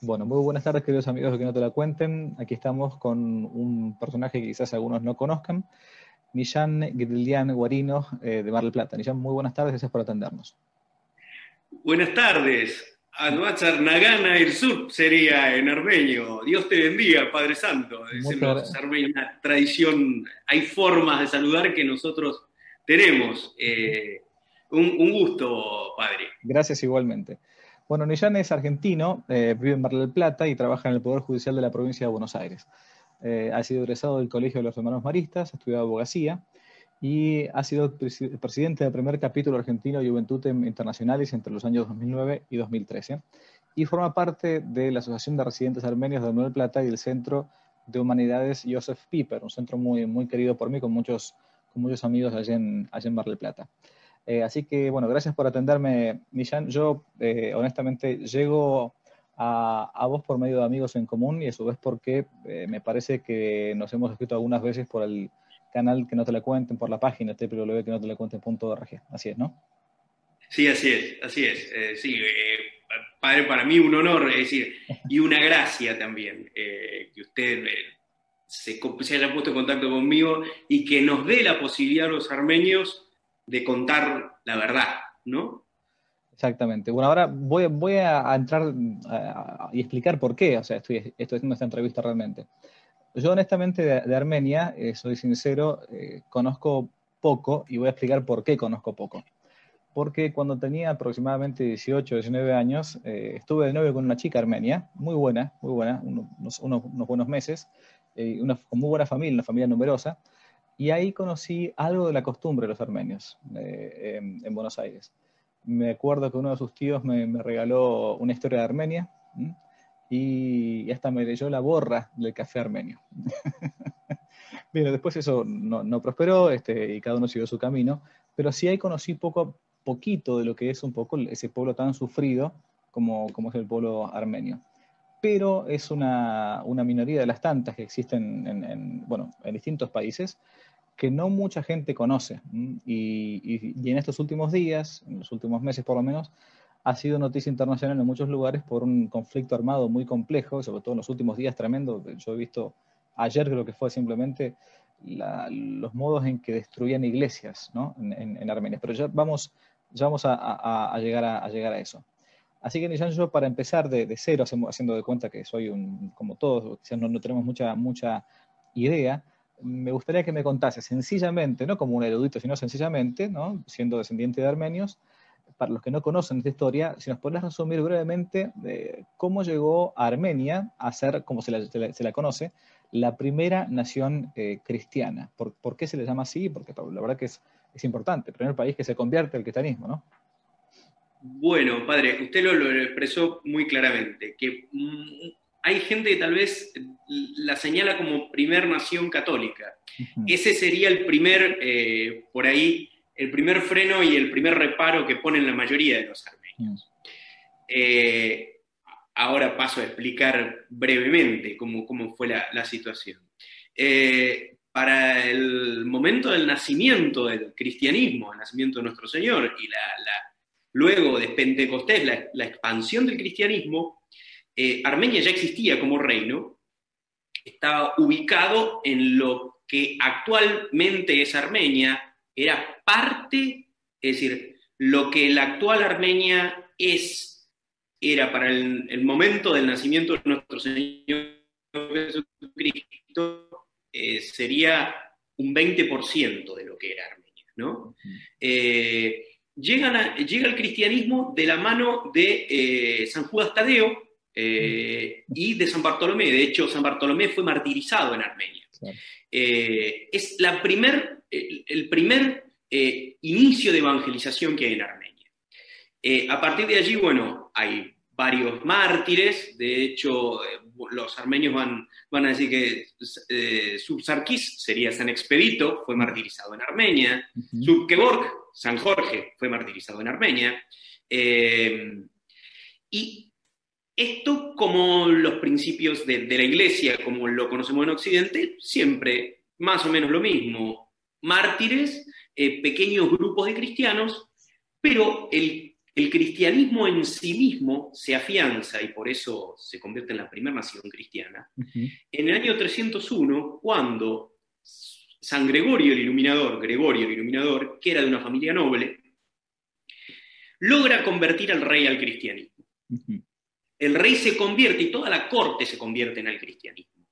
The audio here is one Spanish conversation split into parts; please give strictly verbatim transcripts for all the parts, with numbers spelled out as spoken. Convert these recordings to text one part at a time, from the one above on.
Bueno, muy buenas tardes, queridos amigos de Que No Te La Cuenten. Aquí estamos con un personaje que quizás algunos no conozcan, Millán Grillián Guarino, eh, de Mar del Plata. Millán, muy buenas tardes, gracias por atendernos. Buenas tardes. Anuachar Nagana Irsut sería en armenio. Dios te bendiga, Padre Santo. Dicen Muchas los gracias. armenios, una tradición, hay formas de saludar que nosotros tenemos. Eh, un, un gusto, Padre. Gracias igualmente. Bueno, Millán es argentino, eh, vive en Mar del Plata y trabaja en el Poder Judicial de la provincia de Buenos Aires. Eh, ha sido egresado del Colegio de los Hermanos Maristas, ha estudiado abogacía y ha sido presi- presidente del primer capítulo argentino de Juventutem Internacionalis entre los años dos mil nueve y dos mil trece. Y forma parte de la Asociación de Residentes Armenios de Mar del Plata y del Centro de Humanidades Joseph Pieper, un centro muy, muy querido por mí, con muchos, con muchos amigos allá en, allá en Mar del Plata. Eh, así que, bueno, gracias por atenderme, Millán. Yo, eh, honestamente, llego a, a vos por medio de amigos en común y a su vez porque eh, me parece que nos hemos escrito algunas veces por el canal Que No Te La Cuenten, por la página doble u doble u doble u punto que no te la cuenten punto org. Así es, ¿no? Sí, así es, así es. Eh, sí, eh, Padre, para mí un honor, es decir, y una gracia también, eh, que usted eh, se, se haya puesto en contacto conmigo y que nos dé la posibilidad a los armenios de contar la verdad, ¿no? Exactamente. Bueno, ahora voy, voy a, a entrar a- a- y explicar por qué, o sea, estoy, estoy haciendo esta entrevista realmente. Yo honestamente de, de Armenia, eh, soy sincero, eh, conozco poco y voy a explicar por qué conozco poco. Porque cuando tenía aproximadamente dieciocho, diecinueve años, eh, estuve de novio con una chica armenia, muy buena, muy buena, unos, unos, unos buenos meses, eh, una, con muy buena familia, una familia numerosa, y ahí conocí algo de la costumbre de los armenios eh, en, en Buenos Aires. Me acuerdo que uno de sus tíos me, me regaló una historia de Armenia, ¿m? y hasta me leyó la borra del café armenio. Bien, después eso no, no prosperó, este, y cada uno siguió su camino, pero sí ahí conocí poco, poquito de lo que es un poco ese pueblo tan sufrido como, como es el pueblo armenio. Pero es una, una minoría de las tantas que existen en, en, bueno, en distintos países que no mucha gente conoce. Y, y, y en estos últimos días, en los últimos meses por lo menos, ha sido noticia internacional en muchos lugares por un conflicto armado muy complejo, sobre todo en los últimos días tremendo. Yo he visto ayer, creo que fue simplemente la, los modos en que destruían iglesias, ¿no? en, en, en Armenia. Pero ya vamos, ya vamos a, a, a, llegar a, a llegar a eso. Así que, Nishan, yo para empezar de, de cero, haciendo de cuenta que soy un, como todos, quizás no, no tenemos mucha, mucha idea, me gustaría que me contase sencillamente, no como un erudito, sino sencillamente, ¿no? Siendo descendiente de armenios, para los que no conocen esta historia, si nos podés resumir brevemente eh, cómo llegó a Armenia a ser, como se la, se la, se la conoce, la primera nación eh, cristiana. ¿Por, ¿Por qué se le llama así? Porque la verdad que es, es importante, el primer país que se convierte al cristianismo, ¿no? Bueno, padre, usted lo, lo expresó muy claramente, que mm, hay gente que tal vez la señala como primer nación católica. Uh -huh. Ese sería el primer, eh, por ahí, el primer freno y el primer reparo que ponen la mayoría de los Uh -huh. armenios. Eh, ahora paso a explicar brevemente cómo, cómo fue la, la situación. Eh, para el momento del nacimiento del cristianismo, el nacimiento de nuestro Señor y la, la luego de Pentecostés, la, la expansión del cristianismo, eh, Armenia ya existía como reino, estaba ubicado en lo que actualmente es Armenia, era parte, es decir, lo que la actual Armenia es, era para el, el momento del nacimiento de nuestro Señor Jesucristo, eh, sería un veinte por ciento de lo que era Armenia, ¿no? Eh, Llegan a, llega el cristianismo de la mano de eh, San Judas Tadeo eh, y de San Bartolomé. De hecho, San Bartolomé fue martirizado en Armenia. Claro. Eh, es la primer, el, el primer eh, inicio de evangelización que hay en Armenia. Eh, a partir de allí, bueno, hay varios mártires. De hecho, eh, los armenios van, van a decir que eh, Subsarkis sería San Expedito, fue martirizado en Armenia. Uh-huh. Subkevork, San Jorge, fue martirizado en Armenia. Eh, y esto, como los principios de, de la Iglesia, como lo conocemos en Occidente, siempre más o menos lo mismo. Mártires, eh, pequeños grupos de cristianos, pero el el cristianismo en sí mismo se afianza, y por eso se convierte en la primera nación cristiana, uh-huh. en el año trescientos uno, cuando San Gregorio el Iluminador, Gregorio el Iluminador, que era de una familia noble, logra convertir al rey al cristianismo. Uh-huh. El rey se convierte y toda la corte se convierte en el cristianismo.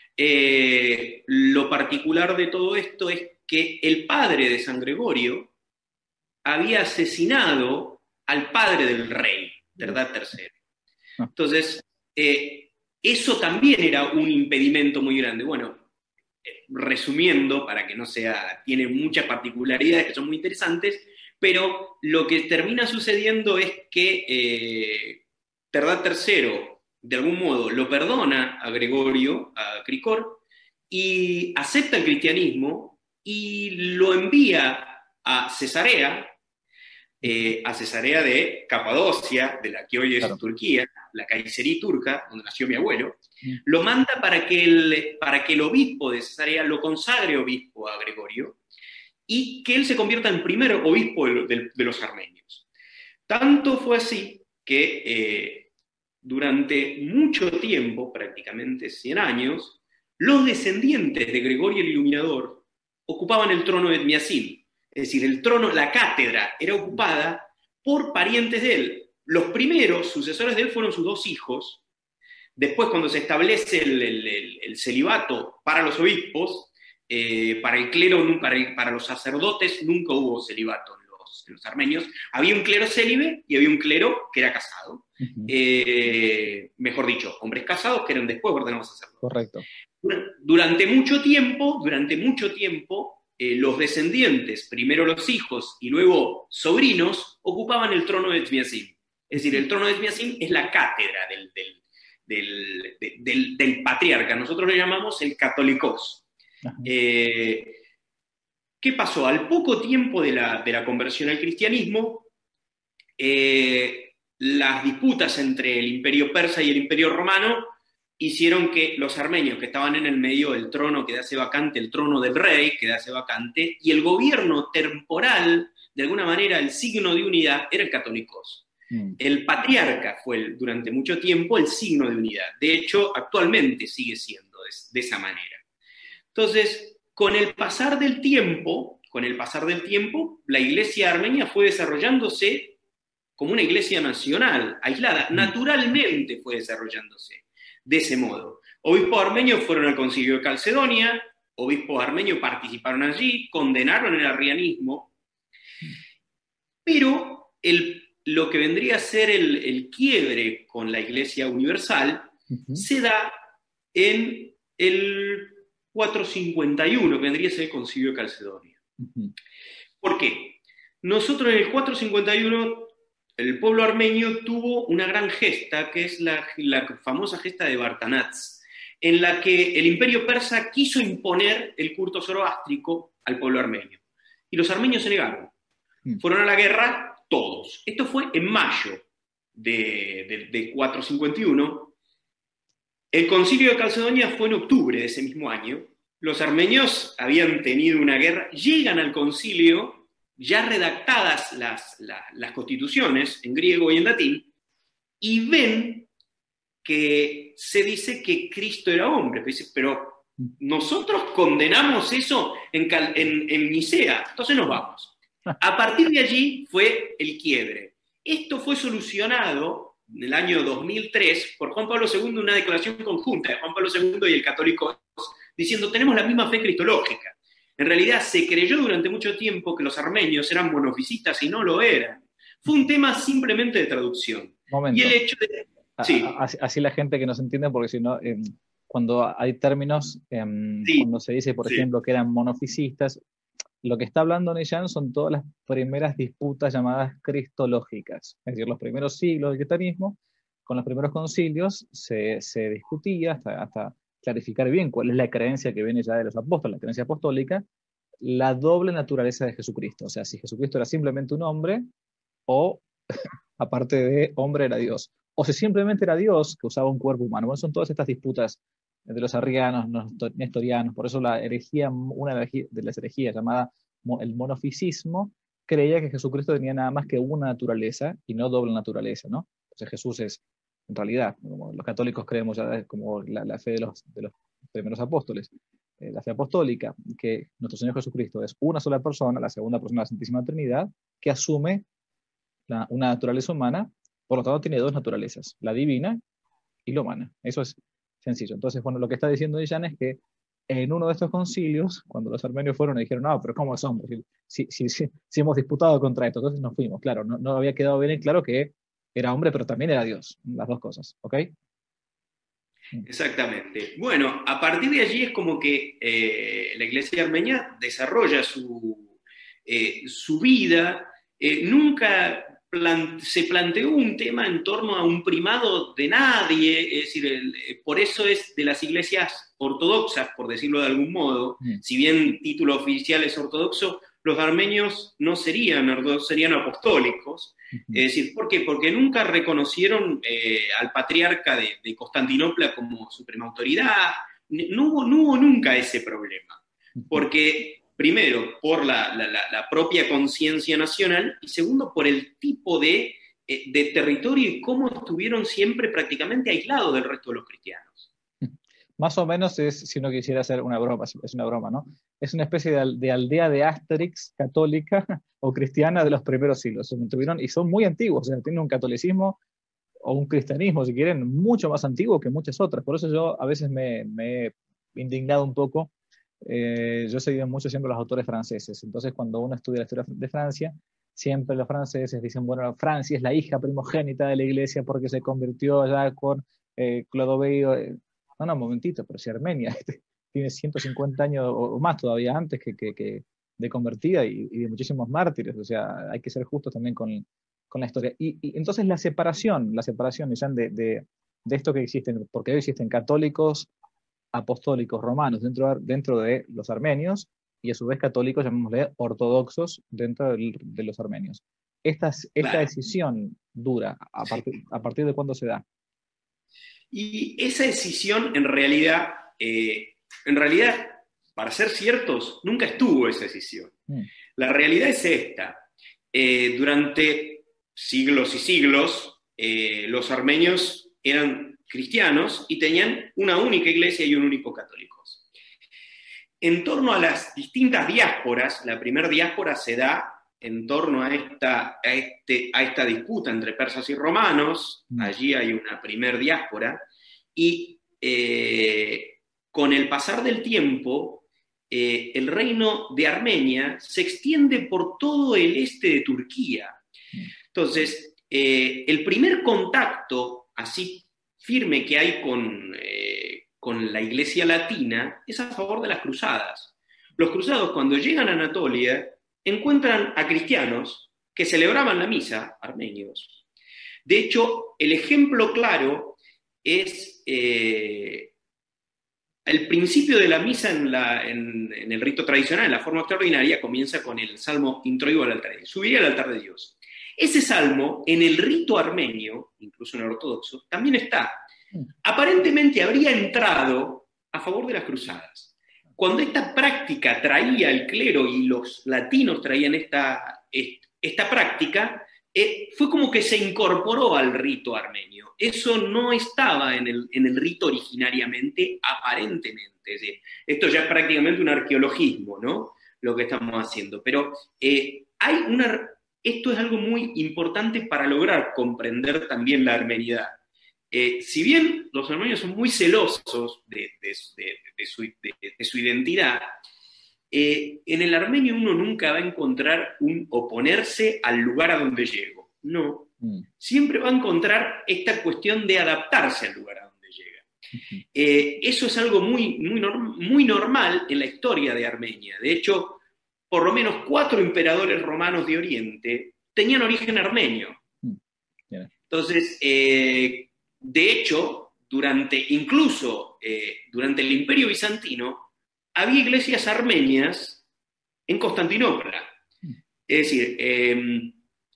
Eh, lo particular de todo esto es que el padre de San Gregorio había asesinado al padre del rey, Terdá tercero. Entonces, eh, eso también era un impedimento muy grande. Bueno, eh, resumiendo, para que no sea, tiene muchas particularidades que son muy interesantes, pero lo que termina sucediendo es que eh, Terdá tercero, de algún modo, lo perdona a Gregorio, a Cricor, y acepta el cristianismo y lo envía a Cesarea, eh, a Cesarea de Capadocia, de la que hoy es claro. Turquía, la Kaiserí turca, donde nació mi abuelo, mm. lo manda para que, el, para que el obispo de Cesarea lo consagre obispo a Gregorio, y que él se convierta en primer obispo de, de, de los armenios. Tanto fue así que eh, durante mucho tiempo, prácticamente cien años, los descendientes de Gregorio el Iluminador ocupaban el trono de Etmiacín. Es decir, el trono, la cátedra era ocupada por parientes de él. Los primeros sucesores de él fueron sus dos hijos. Después, cuando se establece el, el, el, el celibato para los obispos, eh, para el clero, para, el, para los sacerdotes, nunca hubo celibato en los, en los armenios. Había un clero célibe y había un clero que era casado. Uh-huh. Eh, mejor dicho, hombres casados que eran después ordenados sacerdotes. Correcto. Durante mucho tiempo, durante mucho tiempo, eh, los descendientes, primero los hijos y luego sobrinos, ocupaban el trono de Etmiacín. Es decir, el trono de Etmiacín es la cátedra del, del, del, del, del, del patriarca. Nosotros le llamamos el catolicos. Eh, ¿Qué pasó? Al poco tiempo de la, de la conversión al cristianismo, eh, las disputas entre el imperio persa y el imperio romano hicieron que los armenios que estaban en el medio del trono quedase vacante, el trono del rey quedase vacante, y el gobierno temporal, de alguna manera, el signo de unidad, era el catolicos. Mm. El patriarca fue el, durante mucho tiempo el signo de unidad. De hecho, actualmente sigue siendo de, de esa manera. Entonces, con el pasar del tiempo, con el pasar del tiempo, la iglesia armenia fue desarrollándose como una iglesia nacional, aislada, naturalmente fue desarrollándose de ese modo. Obispos armenios fueron al concilio de Calcedonia, obispos armenios participaron allí, condenaron el arrianismo, pero el, lo que vendría a ser el, el quiebre con la iglesia universal uh-huh. se da en el cuatrocientos cincuenta y uno, que vendría a ser el concilio de Calcedonia. Uh-huh. ¿Por qué? Nosotros en el cuatrocientos cincuenta y uno, el pueblo armenio tuvo una gran gesta, que es la, la famosa gesta de Bartanats, en la que el imperio persa quiso imponer el culto zoroástrico al pueblo armenio. Y los armenios se negaron. Mm. Fueron a la guerra todos. Esto fue en mayo de, de, de cuatrocientos cincuenta y uno. El concilio de Calcedonia fue en octubre de ese mismo año. Los armenios habían tenido una guerra, llegan al concilio ya redactadas las, las, las constituciones en griego y en latín, y ven que se dice que Cristo era hombre. Pero nosotros condenamos eso en, en, en Nicea, entonces nos vamos. A partir de allí fue el quiebre. Esto fue solucionado en el año dos mil tres por Juan Pablo segundo, una declaración conjunta de Juan Pablo segundo y el católico, diciendo tenemos la misma fe cristológica. En realidad se creyó durante mucho tiempo que los armenios eran monofisistas y no lo eran. Fue un tema simplemente de traducción. Momento. Y el hecho de... Sí. Así, así la gente que no se entiende, porque si no, eh, cuando hay términos, eh, sí. cuando se dice, por sí. ejemplo, que eran monofisistas, lo que está hablando Neyan son todas las primeras disputas llamadas cristológicas. Es decir, los primeros siglos del cristianismo, con los primeros concilios, se, se discutía hasta... hasta clarificar bien cuál es la creencia que viene ya de los apóstoles, la creencia apostólica, la doble naturaleza de Jesucristo. O sea, si Jesucristo era simplemente un hombre, o aparte de hombre era Dios. O si simplemente era Dios que usaba un cuerpo humano. Bueno, son todas estas disputas de los arrianos, nestorianos. Por eso la herejía, una de las herejías llamada el monofisismo, creía que Jesucristo tenía nada más que una naturaleza y no doble naturaleza, ¿no? Entonces Jesús es, en realidad, como los católicos creemos ya como la, la fe de los, de los primeros apóstoles, eh, la fe apostólica, que nuestro Señor Jesucristo es una sola persona, la segunda persona de la Santísima Trinidad, que asume la, una naturaleza humana, por lo tanto tiene dos naturalezas, la divina y la humana. Eso es sencillo. Entonces, bueno, lo que está diciendo Jan es que en uno de estos concilios, cuando los armenios fueron y dijeron, no, pero ¿cómo es hombre? Si, si, si, si hemos disputado contra esto, entonces nos fuimos. Claro, no, no había quedado bien claro que era hombre, pero también era Dios, las dos cosas, ¿ok? Exactamente. Bueno, a partir de allí es como que eh, la iglesia armenia desarrolla su, eh, su vida, eh, nunca plan- se planteó un tema en torno a un primado de nadie, es decir, el, eh, por eso es de las iglesias ortodoxas, por decirlo de algún modo, Mm. si bien título oficial es ortodoxo, los armenios no serían ortodoxos, serían apostólicos. Es decir, ¿por qué? Porque nunca reconocieron eh, al patriarca de, de Constantinopla como suprema autoridad. No hubo, no hubo nunca ese problema. Porque, primero, por la, la, la propia conciencia nacional, y segundo, por el tipo de, eh, de territorio y cómo estuvieron siempre prácticamente aislados del resto de los cristianos. Más o menos es, si uno quisiera hacer una broma, es una broma, ¿no? Es una especie de, de aldea de Asterix católica o cristiana de los primeros siglos. Se mantuvieron, y son muy antiguos, o sea, tienen un catolicismo o un cristianismo, si quieren, mucho más antiguo que muchas otras. Por eso yo a veces me, me he indignado un poco. Eh, yo he seguido mucho siempre los autores franceses. Entonces, cuando uno estudia la historia de Francia, siempre los franceses dicen, bueno, Francia es la hija primogénita de la iglesia porque se convirtió ya con eh, Clodoveo. Eh, no, no, un momentito, pero si Armenia este, tiene ciento cincuenta años o más todavía antes que, que, que de convertida y, y de muchísimos mártires, o sea, hay que ser justos también con, con la historia. Y, y entonces la separación, la separación de, de, de esto que existen, porque hoy existen católicos, apostólicos romanos dentro, dentro de los armenios y a su vez católicos, llamémosle ortodoxos, dentro del, de los armenios. Esta, esta Claro. decisión dura, ¿a partir, a partir de cuándo se da? Y esa decisión, en realidad, eh, en realidad, para ser ciertos, nunca estuvo esa decisión. Mm. La realidad es esta. Eh, durante siglos y siglos, eh, los armenios eran cristianos y tenían una única iglesia y un único católico. En torno a las distintas diásporas, la primera diáspora se da en torno a esta, a, este, a esta disputa entre persas y romanos. Allí hay una primer diáspora, y eh, con el pasar del tiempo, eh, el reino de Armenia se extiende por todo el este de Turquía. Entonces, eh, el primer contacto así firme que hay con, eh, con la iglesia latina es a favor de las cruzadas. Los cruzados, cuando llegan a Anatolia, encuentran a cristianos que celebraban la misa, armenios. De hecho, el ejemplo claro es eh, el principio de la misa en, la, en, en el rito tradicional, en la forma extraordinaria, comienza con el salmo introigo al altar de Dios, subiré al altar de Dios. Ese salmo, en el rito armenio, incluso en el ortodoxo, también está. Aparentemente habría entrado a favor de las cruzadas. Cuando esta práctica traía el clero y los latinos traían esta, esta práctica, eh, fue como que se incorporó al rito armenio. Eso no estaba en el, en el rito originariamente, aparentemente. Es decir, esto ya es prácticamente un arqueologismo, ¿no? Lo que estamos haciendo. Pero eh, hay una, esto es algo muy importante para lograr comprender también la armenidad. Eh, si bien los armenios son muy celosos de, de, de, de, su, de, de su identidad, eh, en el armenio uno nunca va a encontrar un oponerse al lugar a donde llego. No. Mm. Siempre va a encontrar esta cuestión de adaptarse al lugar a donde llega. Uh-huh. Eh, eso es algo muy, muy, norm, muy normal en la historia de Armenia. De hecho, por lo menos cuatro emperadores romanos de Oriente tenían origen armenio. Mm. Yeah. Entonces, eh, de hecho, durante, incluso eh, durante el Imperio Bizantino, había iglesias armenias en Constantinopla. Es decir, eh,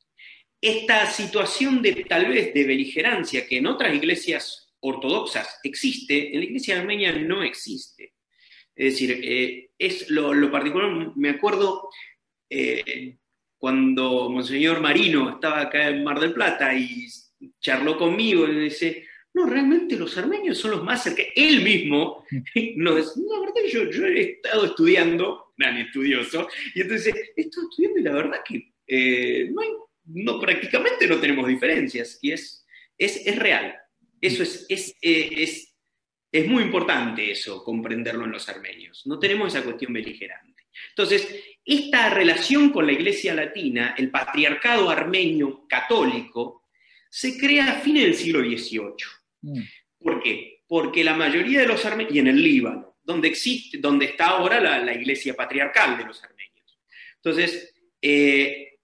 esta situación de tal vez de beligerancia que en otras iglesias ortodoxas existe, en la iglesia armenia no existe. Es decir, eh, es lo, lo particular, me acuerdo, eh, cuando Monseñor Marino estaba acá en Mar del Plata y charló conmigo y me dice, no, realmente los armenios son los más cercanos. Él mismo nos dice, no, la verdad que yo, yo he estado estudiando, gran estudioso, y entonces he estado estudiando y la verdad que eh, no hay, no, prácticamente no tenemos diferencias, y es, es, es real. Eso es, es, eh, es, es muy importante eso, comprenderlo en los armenios. No tenemos esa cuestión beligerante. Entonces, esta relación con la Iglesia Latina, el patriarcado armenio católico, se crea a fines del siglo dieciocho. Mm. ¿Por qué? Porque la mayoría de los armenios, y en el Líbano, donde, existe, donde está ahora la, la Iglesia patriarcal de los armenios. Entonces, eh,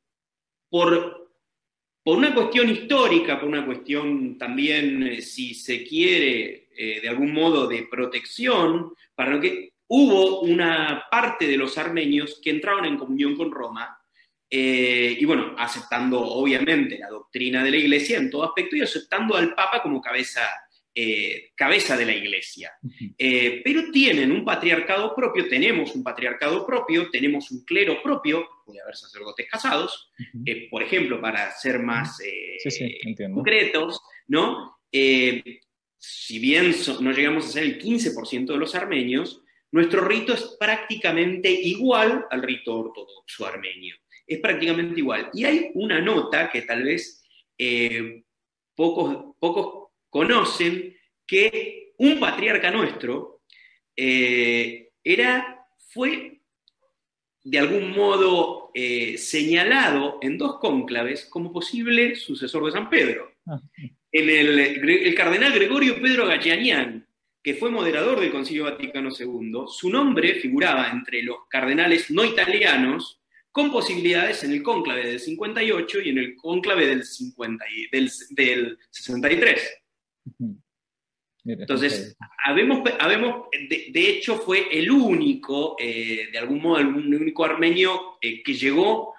por, por una cuestión histórica, por una cuestión también, eh, si se quiere, eh, de algún modo de protección, para lo que hubo una parte de los armenios que entraron en comunión con Roma, eh, y bueno, aceptando obviamente la doctrina de la Iglesia en todo aspecto y aceptando al Papa como cabeza, eh, cabeza de la Iglesia. Eh, pero tienen un patriarcado propio, tenemos un patriarcado propio, tenemos un clero propio, puede haber sacerdotes casados, eh, por ejemplo, para ser más eh, sí, sí, concretos, ¿no? Eh, si bien so, no llegamos a ser el quince por ciento de los armenios, nuestro rito es prácticamente igual al rito ortodoxo armenio. Es prácticamente igual. Y hay una nota que tal vez eh, pocos, pocos conocen, que un patriarca nuestro eh, era, fue de algún modo eh, señalado en dos cónclaves como posible sucesor de San Pedro. Ah. En el, el cardenal Gregorio Pedro Gachanian, que fue moderador del Concilio Vaticano segundo, su nombre figuraba entre los cardenales no italianos con posibilidades en el cónclave del cincuenta y ocho y en el cónclave del, cincuenta y, del, del sesenta y tres. Uh-huh. Entonces, habemos, habemos de, de hecho fue el único, eh, de algún modo, el único armenio eh, que llegó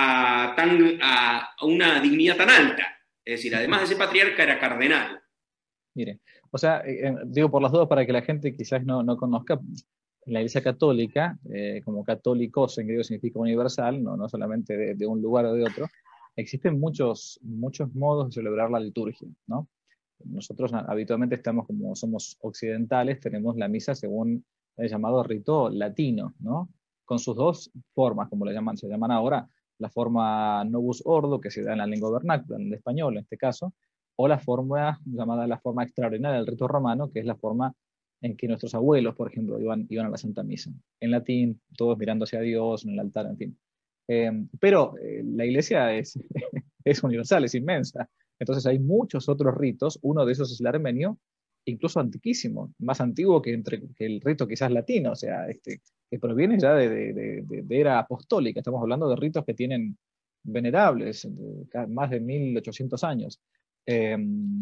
a, tan, a, a una dignidad tan alta. Es decir, además de ser patriarca, era cardenal. Mire, o sea, eh, digo por las dudas para que la gente quizás no, no conozca, la Iglesia Católica, eh, como católicos en griego significa universal, no, no solamente de, de un lugar o de otro, existen muchos, muchos modos de celebrar la liturgia, ¿no? Nosotros habitualmente estamos, como somos occidentales, tenemos la misa según el llamado rito latino, ¿no? Con sus dos formas, como le llaman, se llaman ahora, la forma novus ordo, que se da en la lengua vernácula, en el español en este caso, o la forma llamada la forma extraordinaria del rito romano, que es la forma en que nuestros abuelos, por ejemplo, iban, iban a la Santa Misa. En latín, todos mirando hacia Dios, en el altar, en fin. Eh, pero eh, la Iglesia es, es universal, es inmensa. Entonces hay muchos otros ritos, uno de esos es el armenio, incluso antiquísimo, más antiguo que, entre, que el rito quizás latino, o sea, este, que proviene ya de, de, de, de era apostólica. Estamos hablando de ritos que tienen venerables, de más de mil ochocientos años. Eh,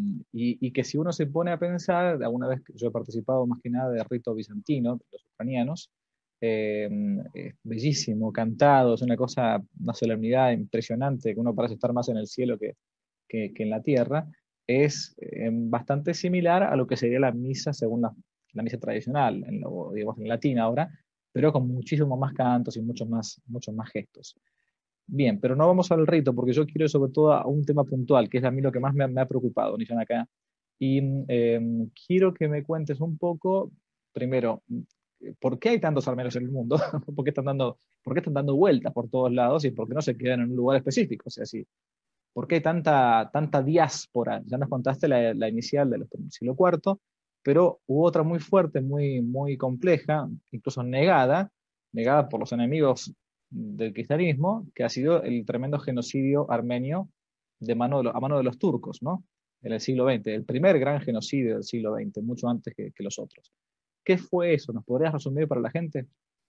y, y que si uno se pone a pensar, alguna vez que yo he participado más que nada de rito bizantino, de los ucranianos, eh, es bellísimo, cantado, es una cosa, una solemnidad impresionante, que uno parece estar más en el cielo que, que, que en la tierra, es eh, bastante similar a lo que sería la misa según la, la misa tradicional, en, lo, digamos, en latín ahora, pero con muchísimos más cantos y muchos más, muchos más gestos. Bien, pero no vamos al rito, porque yo quiero sobre todo a un tema puntual, que es a mí lo que más me, me ha preocupado, Nishan, acá. Y eh, quiero que me cuentes un poco, primero, ¿por qué hay tantos armenios en el mundo? ¿Por qué están dando, por qué están dando vueltas por todos lados y por qué no se quedan en un lugar específico? O sea, sí, ¿por qué hay tanta, tanta diáspora? Ya nos contaste la, la inicial del siglo cuarto, pero hubo otra muy fuerte, muy, muy compleja, incluso negada, negada por los enemigos del cristianismo, que ha sido el tremendo genocidio armenio de mano de lo, a mano de los turcos, ¿no? En el siglo veinte, el primer gran genocidio del siglo veinte, mucho antes que, que los otros. ¿Qué fue eso? ¿Nos podrías resumir para la gente?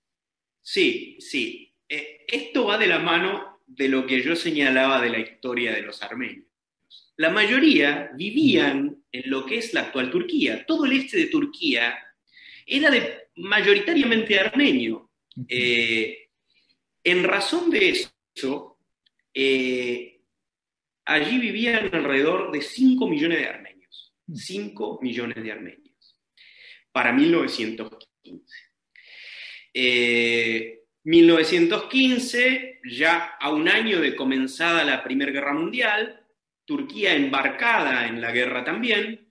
Sí, sí. Eh, esto va de la mano de lo que yo señalaba de la historia de los armenios. La mayoría vivían en lo que es la actual Turquía. Todo el este de Turquía era de, mayoritariamente armenio. Eh, En razón de eso, eh, allí vivían alrededor de cinco millones de armenios. cinco millones de armenios. Para mil novecientos quince. Eh, mil novecientos quince, ya a un año de comenzada la Primera Guerra Mundial, Turquía embarcada en la guerra también,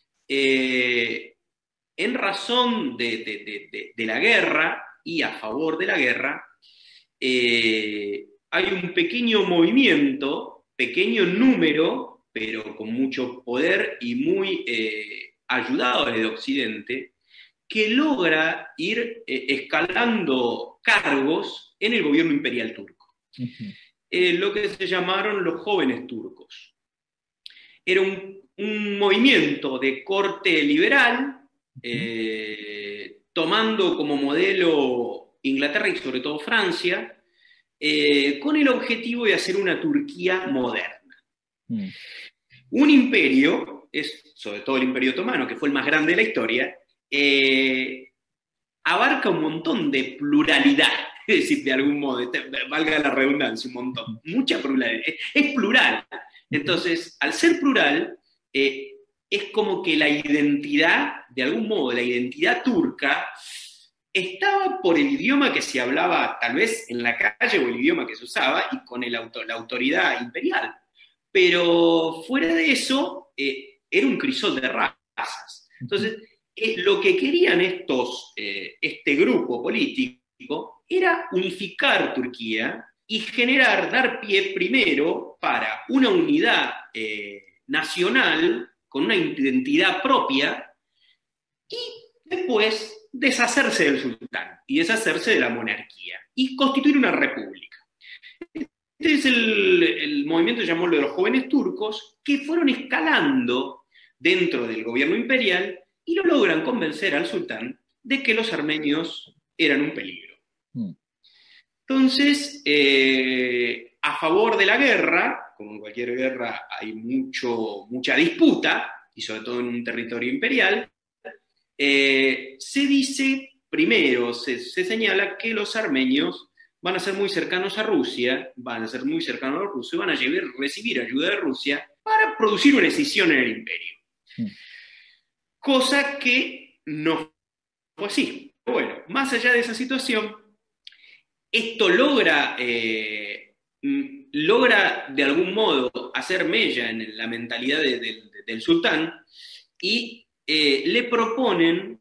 eh, en razón de, de, de, de, de la guerra y a favor de la guerra, eh, hay un pequeño movimiento, pequeño número, pero con mucho poder y muy eh, ayudado desde Occidente, que logra ir eh, escalando cargos en el gobierno imperial turco. Uh-huh. Eh, lo que se llamaron los jóvenes turcos. Era un, un movimiento de corte liberal, eh, tomando como modelo Inglaterra y sobre todo Francia, eh, con el objetivo de hacer una Turquía moderna. Uh-huh. Un imperio, es, sobre todo el Imperio Otomano, que fue el más grande de la historia, Eh, abarca un montón de pluralidad, es decir, de algún modo, valga la redundancia, un montón, mucha pluralidad, es, es plural. Entonces, al ser plural, eh, es como que la identidad, de algún modo, la identidad turca, estaba por el idioma que se hablaba tal vez en la calle o el idioma que se usaba y con el auto, la autoridad imperial. Pero fuera de eso, eh, era un crisol de razas. Entonces, Eh, lo que querían estos, eh, este grupo político era unificar Turquía y generar, dar pie primero para una unidad eh, nacional con una identidad propia y después deshacerse del sultán y deshacerse de la monarquía y constituir una república. Este es el, el movimiento que llamó lo de los jóvenes turcos, que fueron escalando dentro del gobierno imperial y lo logran convencer al sultán de que los armenios eran un peligro. Mm. Entonces, eh, a favor de la guerra, como en cualquier guerra hay mucho, mucha disputa, y sobre todo en un territorio imperial, eh, se dice, primero, se, se señala que los armenios van a ser muy cercanos a Rusia, van a ser muy cercanos a Rusia, van a llevar, recibir ayuda de Rusia para producir una escisión en el imperio. Mm. Cosa que no fue así. Bueno, más allá de esa situación, esto logra, eh, logra de algún modo hacer mella en la mentalidad de, de, del sultán y eh, le proponen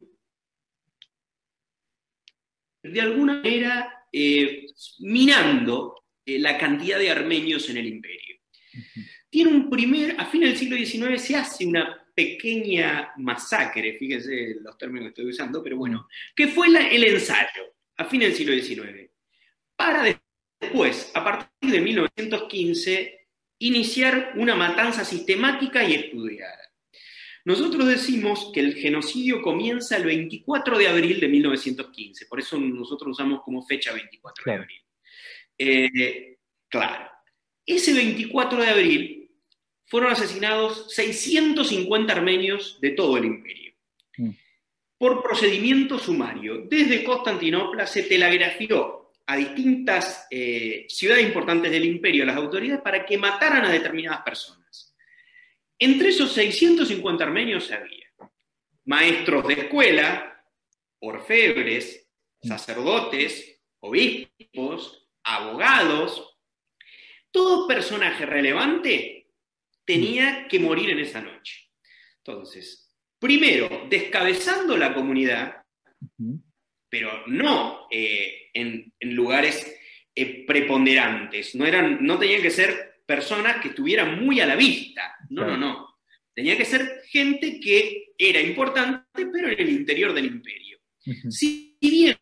de alguna manera eh, minando eh, la cantidad de armenios en el imperio. Uh-huh. Tiene un primer, a fines del siglo diecinueve se hace una pequeña masacre, fíjense los términos que estoy usando, pero bueno, que fue la, el ensayo, a fines del siglo diecinueve, para después, a partir de mil novecientos quince, iniciar una matanza sistemática y estudiada. Nosotros decimos que el genocidio comienza el veinticuatro de abril de mil novecientos quince, por eso nosotros usamos como fecha veinticuatro de abril. Eh, claro, ese veinticuatro de abril fueron asesinados seiscientos cincuenta armenios de todo el imperio. Mm. Por procedimiento sumario. Desde Constantinopla se telegrafió a distintas eh, ciudades importantes del imperio a las autoridades para que mataran a determinadas personas. Entre esos seiscientos cincuenta armenios había maestros de escuela, orfebres, sacerdotes, obispos, abogados. Todo personaje relevante tenía que morir en esa noche. Entonces, primero, descabezando la comunidad, uh-huh. pero no eh, en, en lugares eh, preponderantes. No, eran, no tenían que ser personas que estuvieran muy a la vista. No, claro. no, no. Tenía que ser gente que era importante, pero en el interior del imperio. Uh-huh. Si bien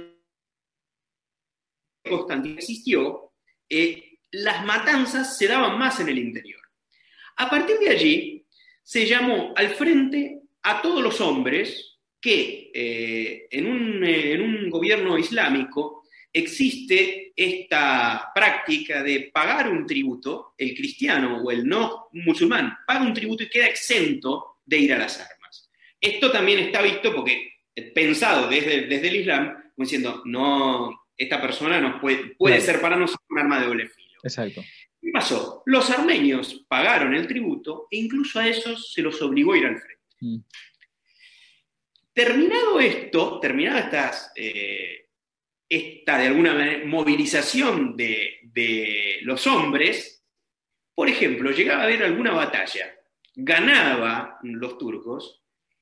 Constantino existió, eh, las matanzas se daban más en el interior. A partir de allí, se llamó al frente a todos los hombres que eh, en, un, eh, en un gobierno islámico existe esta práctica de pagar un tributo, el cristiano o el no musulmán paga un tributo y queda exento de ir a las armas. Esto también está visto porque, pensado desde, desde el Islam, como diciendo, no, esta persona nos puede, puede claro. ser para nosotros un arma de doble filo. Exacto. ¿Qué pasó? Los armenios pagaron el tributo e incluso a esos se los obligó a ir al frente. Mm. Terminado esto, terminadas estas, eh, esta, de alguna manera, movilización de, de los hombres, por ejemplo, llegaba a haber alguna batalla, ganaba los turcos,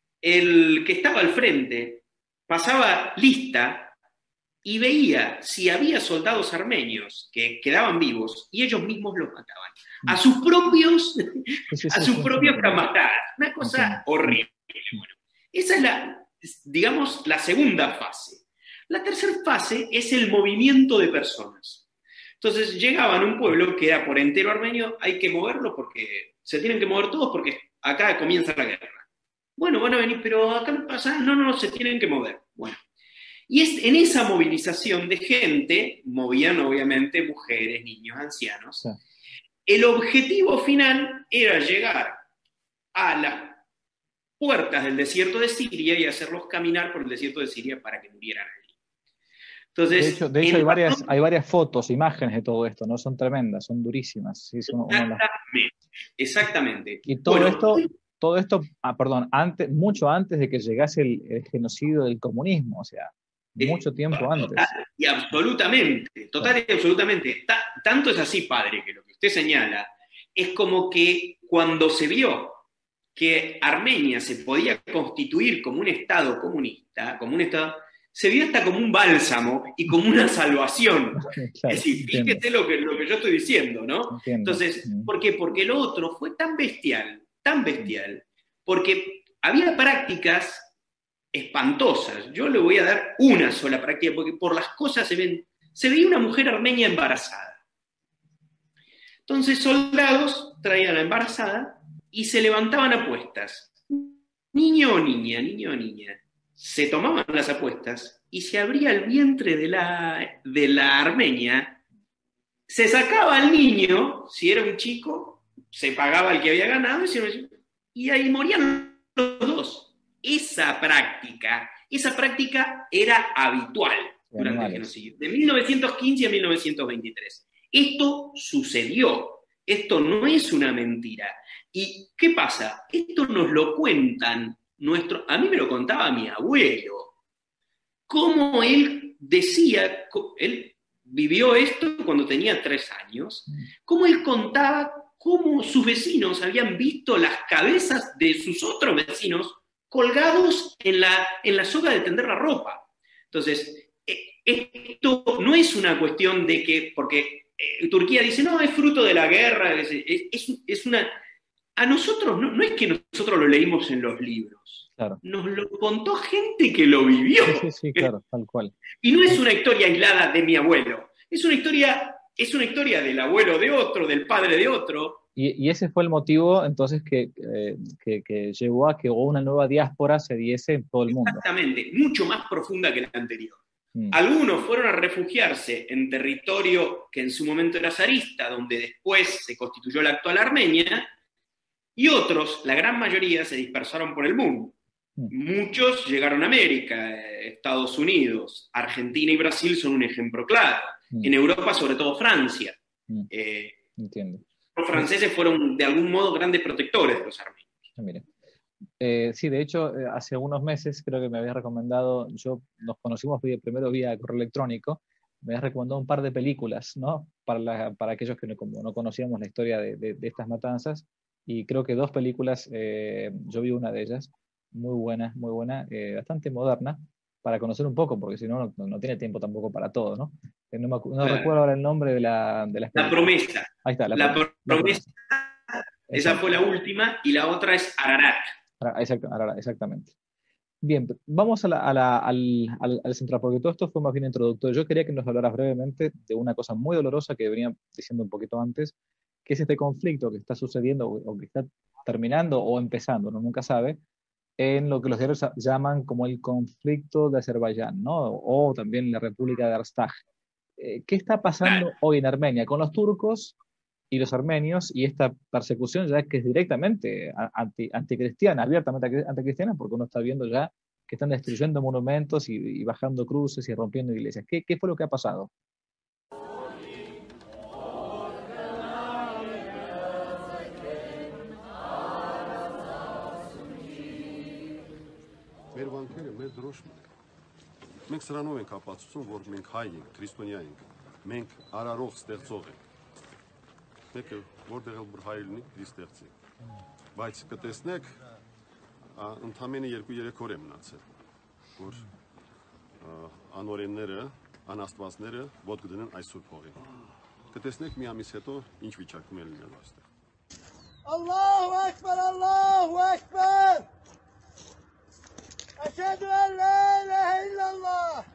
el que estaba al frente pasaba lista y veía si había soldados armenios que quedaban vivos y ellos mismos los mataban. A sus propios, Sí, sí, a sí, sus sí, propios entiendo. camaradas. Una cosa Entiendo. horrible. Bueno, esa es la, digamos, la segunda fase. La tercera fase es el movimiento de personas. Entonces llegaban a un pueblo que era por entero armenio, hay que moverlo porque se tienen que mover todos porque acá comienza la guerra. Bueno, van a venir, pero acá no pasa, no, no, no, se tienen que mover. Bueno, y es, en esa movilización de gente, movían obviamente mujeres, niños, ancianos. Sí. El objetivo final era llegar a las puertas del desierto de Siria y hacerlos caminar por el desierto de Siria para que murieran allí. Entonces, De hecho, de hecho hay, varias, hay varias fotos, imágenes de todo esto, ¿no? Son tremendas, son durísimas. Sí, son uno las... Exactamente, exactamente. Y todo Bueno, esto, todo esto ah, perdón, antes, mucho antes de que llegase el, el genocidio del comunismo, o sea, mucho eh, tiempo total antes. y absolutamente, total y absolutamente. Ta, tanto es así, padre, que lo que usted señala es como que cuando se vio que Armenia se podía constituir como un Estado comunista, como un Estado, se vio hasta como un bálsamo y como una salvación. Claro, Es decir, entiendo. fíjese lo que, lo que yo estoy diciendo, ¿no? Entiendo. Entonces, Mm. ¿por qué? Porque lo otro fue tan bestial, tan bestial, porque había prácticas espantosas. Yo le voy a dar una sola práctica, porque por las cosas se ven, se veía una mujer armenia embarazada. Entonces, soldados traían a la embarazada y se levantaban apuestas. Niño o niña, niño o niña. Se tomaban las apuestas y se abría el vientre de la, de la armenia, se sacaba al niño, si era un chico, se pagaba el que había ganado, y ahí morían los dos. Esa práctica, esa práctica era habitual durante el genocidio, de mil novecientos quince a mil novecientos veintitrés. Esto sucedió, esto no es una mentira. ¿Y qué pasa? Esto nos lo cuentan, nuestro, a mí me lo contaba mi abuelo, cómo él decía, él vivió esto cuando tenía tres años, cómo él contaba cómo sus vecinos habían visto las cabezas de sus otros vecinos colgados en la, en la soga de tender la ropa. Entonces, esto no es una cuestión de que, porque Turquía dice, no, es fruto de la guerra, es, es, es una... A nosotros, no, no es que nosotros lo leímos en los libros, claro. Nos lo contó gente que lo vivió. Sí, sí, sí, claro, tal cual. Y no es una historia aislada de mi abuelo, es una historia, es una historia del abuelo de otro, del padre de otro. Y, y ese fue el motivo, entonces, que, eh, que, que llevó a que una nueva diáspora se diese en todo el mundo. Exactamente, mucho más profunda que la anterior. Mm. Algunos fueron a refugiarse en territorio que en su momento era zarista, donde después se constituyó la actual Armenia, y otros, la gran mayoría, se dispersaron por el mundo. Mm. Muchos llegaron a América, Estados Unidos, Argentina y Brasil son un ejemplo claro. Mm. En Europa, sobre todo Francia. Mm. Eh, Entiendo. Los franceses fueron, de algún modo, grandes protectores de los armenios. Ah, mire. Eh, sí, de hecho, eh, hace unos meses creo que me habías recomendado, yo nos conocimos primero vía correo electrónico, me habías recomendado un par de películas, ¿no? Para, la, para aquellos que no, como no conocíamos la historia de, de, de estas matanzas, y creo que dos películas, eh, yo vi una de ellas, muy buena, muy buena, eh, bastante moderna, para conocer un poco, porque si no, no, no tiene tiempo tampoco para todo, ¿no? No, me, no claro. recuerdo ahora el nombre de la de las La promesa. Ahí está, la, la promesa. promesa. Esa Exacto. Fue la última, y la otra es Ararat. Exacto, Ararat, exactamente. Bien, vamos a la, a la, al, al, al central, porque todo esto fue más bien introductorio. Yo quería que nos hablaras brevemente de una cosa muy dolorosa que venía diciendo un poquito antes, que es este conflicto que está sucediendo o que está terminando o empezando, uno nunca sabe, en lo que los diarios llaman como el conflicto de Azerbaiyán, ¿no? O también la República de Artsaj. Eh, ¿Qué está pasando hoy en Armenia con los turcos y los armenios y esta persecución ya que es directamente anti, anticristiana, abiertamente anticristiana, porque uno está viendo ya que están destruyendo monumentos y, y bajando cruces y rompiendo iglesias? ¿Qué, qué fue lo que ha pasado? մենք սրանով ենք ապացուցում, որ մենք հայ ենք, քրիստոնյա ենք, մենք արարող ստեղծող ենք։ Մեկը որտեղ էլ որ հայ լինի, դի ստեղծի։ Բայց կտեսնեք, ընդամենը երկու-երեք օր է մնացել, որ անօրենները, անաստվածները ոտք դնեն այս սուրբ հողին։ Կտեսնեք մի ամիս հետո ինչ վիճակում է լինելու այստեղ։ Allahu Ekber, Allahu Ekber. Eşhedü en la ilahe illallah.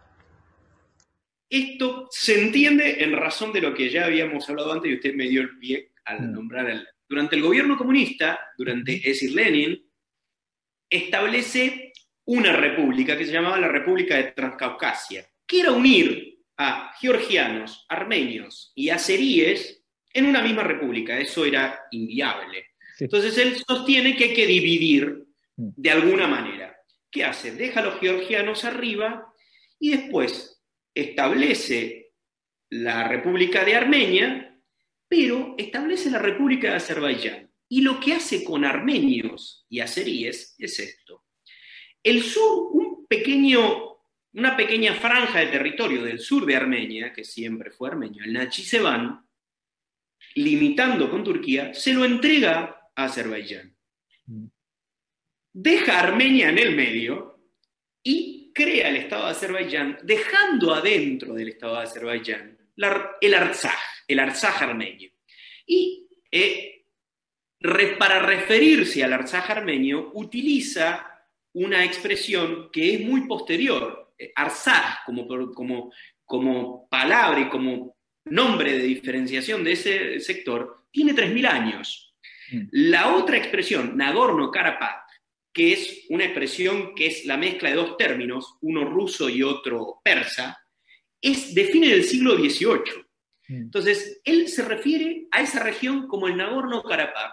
Esto se entiende en razón de lo que ya habíamos hablado antes y usted me dio el pie al nombrar al... Durante el gobierno comunista, durante, es decir, Lenin, establece una república que se llamaba la República de Transcaucasia, que era unir a georgianos, armenios y azeríes en una misma república. Eso era inviable. Sí. Entonces él sostiene que hay que dividir de alguna manera. ¿Qué hace? Deja a los georgianos arriba y después establece la República de Armenia, pero establece la República de Azerbaiyán. Y lo que hace con armenios y azeríes es esto. El sur, un pequeño, una pequeña franja de territorio del sur de Armenia, que siempre fue armenio, el Nachicheván, limitando con Turquía, se lo entrega a Azerbaiyán. Deja a Armenia en el medio y crea el Estado de Azerbaiyán, dejando adentro del Estado de Azerbaiyán la, el Artsaj, el Artsaj armenio. Y eh, re, para referirse al Artsaj armenio, utiliza una expresión que es muy posterior. Artsaj, como, como, como palabra y como nombre de diferenciación de ese sector, tiene tres mil años. Mm. La otra expresión, Nagorno-Karabaj, que es una expresión que es la mezcla de dos términos, uno ruso y otro persa, es, define del siglo dieciocho. Mm. Entonces, él se refiere a esa región como el Nagorno-Karabaj.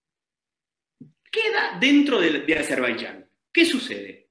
Queda dentro de, de Azerbaiyán. ¿Qué sucede?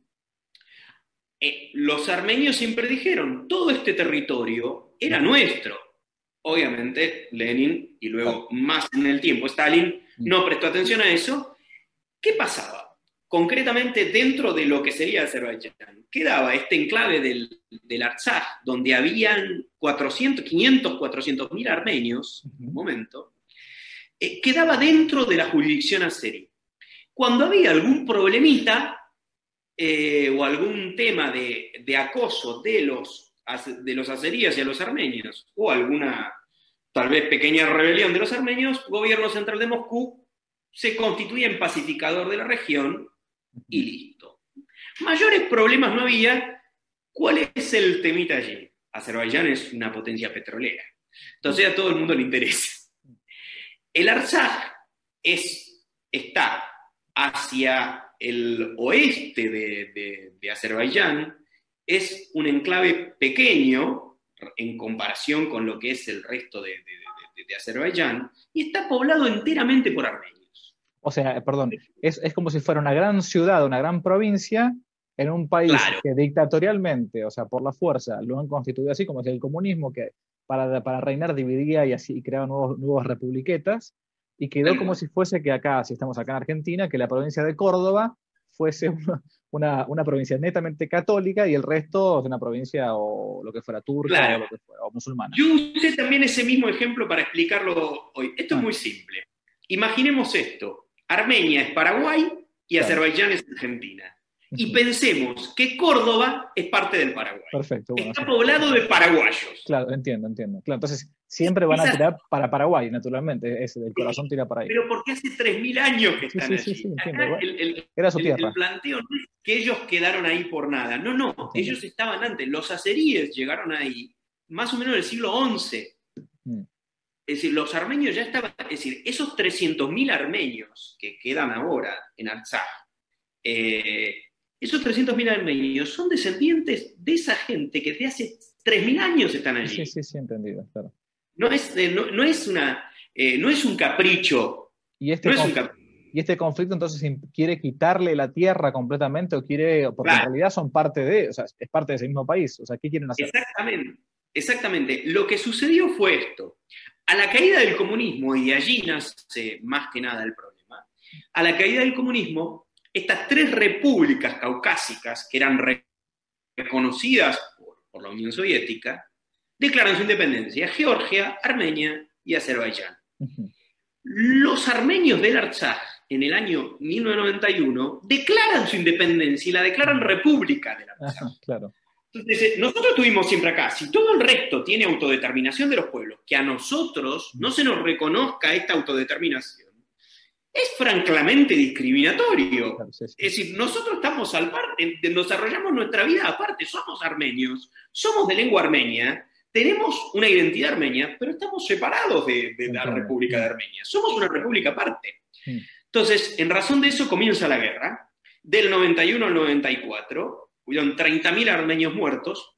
Eh, los armenios siempre dijeron, todo este territorio era nuestro. Obviamente, Lenin, y luego más en el tiempo, Stalin, no prestó atención a eso. ¿Qué pasaba? Concretamente, dentro de lo que sería Azerbaiyán, quedaba este enclave del, del Artsaj, donde habían cuatrocientos, quinientos, cuatrocientos mil armenios, en un momento, eh, quedaba dentro de la jurisdicción azerí. Cuando había algún problemita eh, o algún tema de, de acoso de los, de los azeríes y a los armenios, o alguna tal vez pequeña rebelión de los armenios, el gobierno central de Moscú se constituía en pacificador de la región y listo. Mayores problemas no había. ¿Cuál es el temita allí? Azerbaiyán es una potencia petrolera. Entonces a todo el mundo le interesa. El Artsaj es, está hacia el oeste de, de, de Azerbaiyán, es un enclave pequeño en comparación con lo que es el resto de, de, de, de Azerbaiyán, y está poblado enteramente por armenios. O sea, perdón, es, es como si fuera una gran ciudad, una gran provincia, en un país claro. que dictatorialmente, o sea, por la fuerza, lo han constituido así, como es el comunismo, que para, para reinar dividía y así y creaba nuevos, nuevas republiquetas, y quedó como si fuese que acá, si estamos acá en Argentina, que la provincia de Córdoba fuese una, una, una provincia netamente católica y el resto es una provincia o lo que fuera turca claro. o lo que fuera, o musulmana. Yo usé también ese mismo ejemplo para explicarlo hoy. Esto ah. es muy simple. Imaginemos esto. Armenia es Paraguay y claro. Azerbaiyán es Argentina. Y uh-huh. pensemos que Córdoba es parte del Paraguay. Perfecto. Bueno, Está sí. poblado de paraguayos. Claro, entiendo, entiendo. Claro, entonces siempre van Esa... a tirar para Paraguay, naturalmente. Ese del corazón tira para ahí. Pero porque hace tres mil años que están sí, allí. Sí, sí, entiendo, Acá el, el, Era su el, tierra. El planteo no es que ellos quedaron ahí por nada. No, no. Entiendo. Ellos estaban antes. Los azeríes llegaron ahí más o menos en el siglo once. Mm. Es decir, los armenios ya estaban, es decir, esos trescientos mil armenios que quedan ahora en Artsaj, eh, esos trescientos mil armenios son descendientes de esa gente que desde hace tres mil años están allí. Sí, sí, sí, entendido, claro. No es, eh, no, no es, una, eh, no es un capricho. ¿Y este, no conf- es un cap- ¿Y este conflicto entonces quiere quitarle la tierra completamente o quiere, porque claro. en realidad son parte de, o sea, es parte de ese mismo país, o sea, ¿qué quieren hacer? Exactamente, exactamente. Lo que sucedió fue esto. A la caída del comunismo, y de allí nace más que nada el problema, a la caída del comunismo, estas tres repúblicas caucásicas, que eran reconocidas por la Unión Soviética, declaran su independencia: Georgia, Armenia y Azerbaiyán. Uh-huh. Los armenios del Artsaj, en el año mil novecientos noventa y uno, declaran su independencia y la declaran república del Artsaj. Uh-huh, claro. Entonces, nosotros tuvimos siempre acá, si todo el resto tiene autodeterminación de los pueblos, que a nosotros no se nos reconozca esta autodeterminación, es francamente discriminatorio. Claro, sí, sí. Es decir, nosotros estamos al parte, desarrollamos nuestra vida aparte, somos armenios, somos de lengua armenia, tenemos una identidad armenia, pero estamos separados de, de la República de Armenia, somos una república aparte. Entonces, en razón de eso comienza la guerra, del noventa y uno al noventa y cuatro, hubieron treinta mil armenios muertos,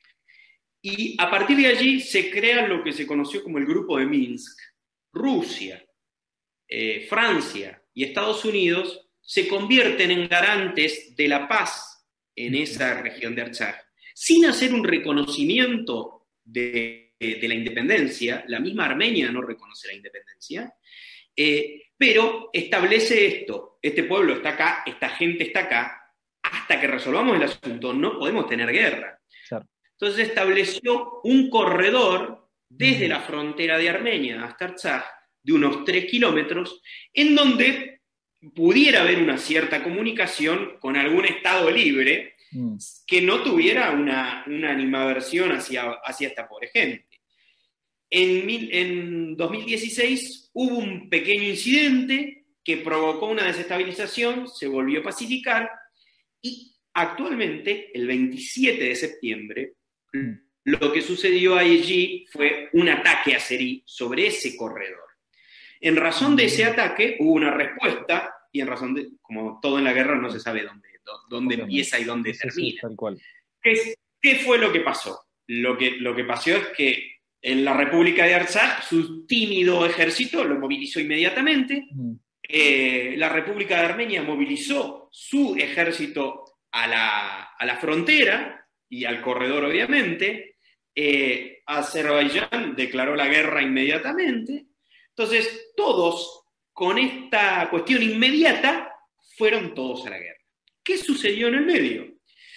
y a partir de allí se crea lo que se conoció como el Grupo de Minsk. Rusia, eh, Francia y Estados Unidos se convierten en garantes de la paz en esa región de Artsaj, sin hacer un reconocimiento de, de, de la independencia. La misma Armenia no reconoce la independencia, eh, pero establece esto: este pueblo está acá, esta gente está acá, hasta que resolvamos el asunto no podemos tener guerra. Claro. Entonces estableció un corredor desde la frontera de Armenia hasta Artsaj de unos tres kilómetros, en donde pudiera haber una cierta comunicación con algún estado libre mm. que no tuviera una, una animadversión hacia, hacia esta pobre gente. En, mil, en dos mil dieciséis hubo un pequeño incidente que provocó una desestabilización, se volvió a pacificar, y actualmente, el veintisiete de septiembre, mm. lo que sucedió allí fue un ataque azerí sobre ese corredor. En razón de ese ataque hubo una respuesta, y en razón de, como todo en la guerra, no se sabe dónde, dónde empieza y dónde sí, termina. Sí, tal cual. ¿Qué, ¿Qué fue lo que pasó? Lo que, lo que pasó es que en la República de Artsaj, su tímido ejército lo movilizó inmediatamente. Mm. Eh, la República de Armenia movilizó su ejército a la, a la frontera y al corredor, obviamente. Eh, Azerbaiyán declaró la guerra inmediatamente. Entonces, todos, con esta cuestión inmediata, fueron todos a la guerra. ¿Qué sucedió en el medio?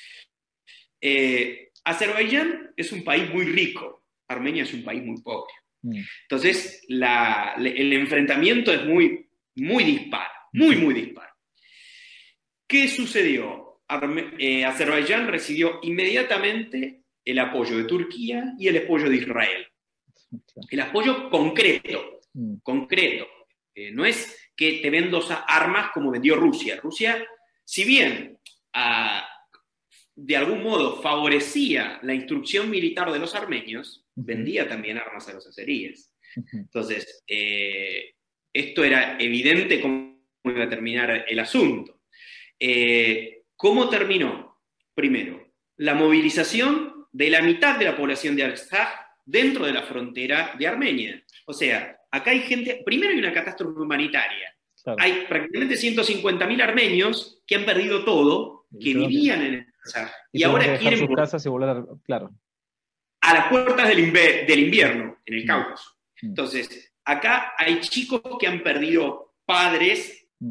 Eh, Azerbaiyán es un país muy rico, Armenia es un país muy pobre. Entonces, la, el enfrentamiento es muy, muy dispar, muy, muy dispar. ¿Qué sucedió? Arme, eh, Azerbaiyán recibió inmediatamente el apoyo de Turquía y el apoyo de Israel. El apoyo concreto. concreto. Eh, no es que te vendo armas como vendió Rusia. Rusia, si bien uh, de algún modo favorecía la instrucción militar de los armenios, uh-huh. vendía también armas a los azeríes. Uh-huh. Entonces, eh, esto era evidente cómo iba a terminar el asunto. Eh, ¿Cómo terminó? Primero, la movilización de la mitad de la población de Artsaj dentro de la frontera de Armenia. O sea, acá hay gente, primero hay una catástrofe humanitaria. Claro. Hay prácticamente ciento cincuenta mil armenios que han perdido todo, que vivían en el Artsaj, y, y ahora quieren sus casas y volver a, claro. a las puertas del, inver, del invierno, en el Cáucaso. Mm. Entonces, acá hay chicos que han perdido padres, mm.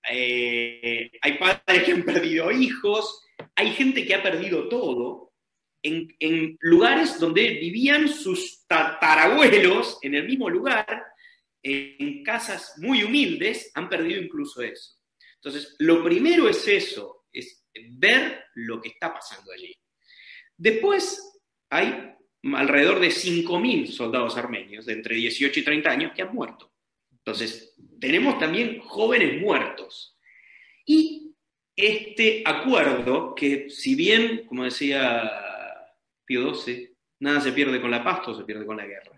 eh, hay padres que han perdido hijos, hay gente que ha perdido todo, En, en lugares donde vivían sus tatarabuelos, en el mismo lugar, en casas muy humildes, han perdido incluso eso. Entonces, lo primero es eso, es ver lo que está pasando allí. Después, hay alrededor de cinco mil soldados armenios de entre dieciocho y treinta años que han muerto. Entonces, tenemos también jóvenes muertos. Y este acuerdo, que si bien, como decía Pío doce, nada se pierde con la paz, todo se pierde con la guerra.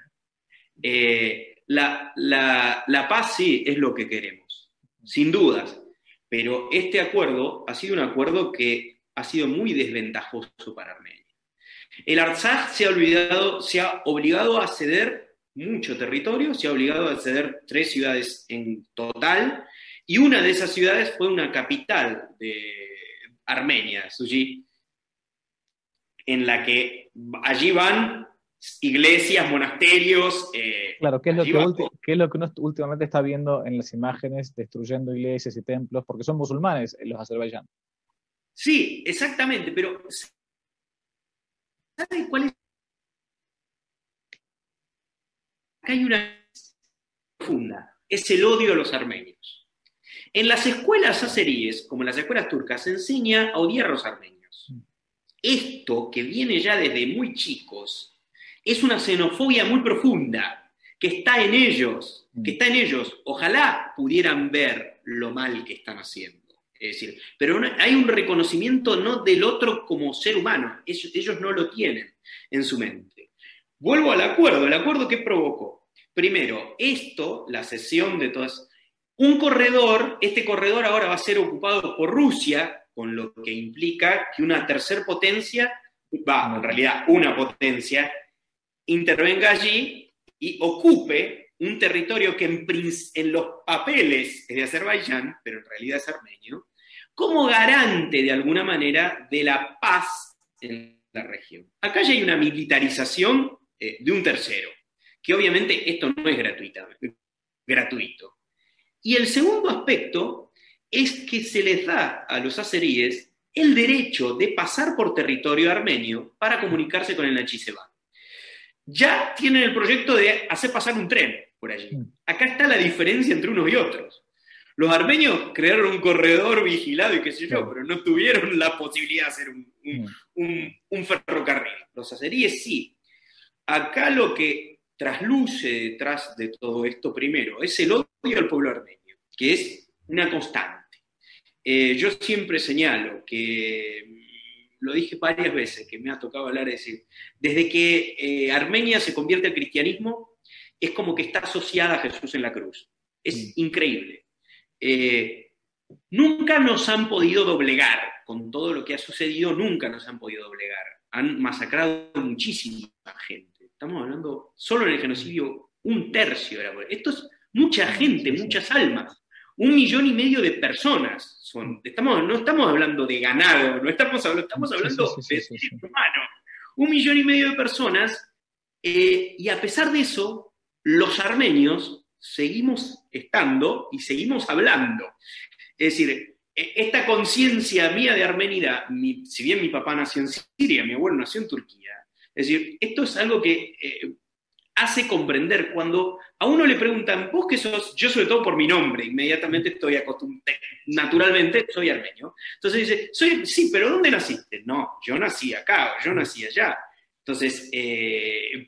Eh, la, la, la paz sí es lo que queremos, sin dudas, pero este acuerdo ha sido un acuerdo que ha sido muy desventajoso para Armenia. El Artsaj se ha, olvidado, se ha obligado a ceder mucho territorio, se ha obligado a ceder tres ciudades en total, y una de esas ciudades fue una capital de Armenia, Suji, en la que allí van iglesias, monasterios. Eh, claro, ¿qué es, lo que ulti- ¿qué es lo que uno últimamente está viendo en las imágenes, destruyendo iglesias y templos? Porque son musulmanes los Azerbaiyán. Sí, exactamente, pero ¿sabe cuál es? Acá hay una profunda, es el odio a los armenios. En las escuelas azeríes, como en las escuelas turcas, se enseña a odiar a los armenios. Esto, que viene ya desde muy chicos, es una xenofobia muy profunda, que está en ellos, que está en ellos. Ojalá pudieran ver lo mal que están haciendo. Es decir, pero no, hay un reconocimiento no del otro como ser humano, ellos, ellos no lo tienen en su mente. Vuelvo al acuerdo, ¿el acuerdo qué provocó? Primero, esto, la cesión de todas, un corredor, este corredor ahora va a ser ocupado por Rusia, con lo que implica que una tercer potencia, va, en realidad una potencia, intervenga allí y ocupe un territorio que en, en los papeles es de Azerbaiyán, pero en realidad es armenio, como garante de alguna manera de la paz en la región. Acá ya hay una militarización eh, de un tercero, que obviamente esto no es gratuita, gratuito. Y el segundo aspecto es que se les da a los azeríes el derecho de pasar por territorio armenio para comunicarse con el Nachiseván. Ya tienen el proyecto de hacer pasar un tren por allí. Acá está la diferencia entre unos y otros. Los armenios crearon un corredor vigilado y qué sé yo, pero no tuvieron la posibilidad de hacer un, un, un, un ferrocarril. Los azeríes sí. Acá lo que trasluce detrás de todo esto primero es el odio al pueblo armenio, que es una constante. Eh, yo siempre señalo que, lo dije varias veces, que me ha tocado hablar, es decir, desde que eh, Armenia se convierte al cristianismo, es como que está asociada a Jesús en la cruz. Es sí. increíble. Eh, nunca nos han podido doblegar, con todo lo que ha sucedido, nunca nos han podido doblegar. Han masacrado muchísima gente. Estamos hablando, solo en el genocidio, un tercio era. Esto es mucha gente, muchas almas. Un millón y medio de personas son. Estamos, no estamos hablando de ganado, no estamos hablando, estamos hablando sí, sí, sí, de seres sí, sí. humanos. Un millón y medio de personas, eh, y a pesar de eso, los armenios seguimos estando y seguimos hablando. Es decir, esta conciencia mía de armenidad, mi, si bien mi papá nació en Siria, mi abuelo nació en Turquía, es decir, esto es algo que eh, hace comprender cuando a uno le preguntan, vos qué sos, yo sobre todo por mi nombre, inmediatamente estoy acostumbrado, naturalmente soy armenio. Entonces dice, soy, sí, pero ¿dónde naciste? No, yo nací acá, o yo nací allá. Entonces, eh,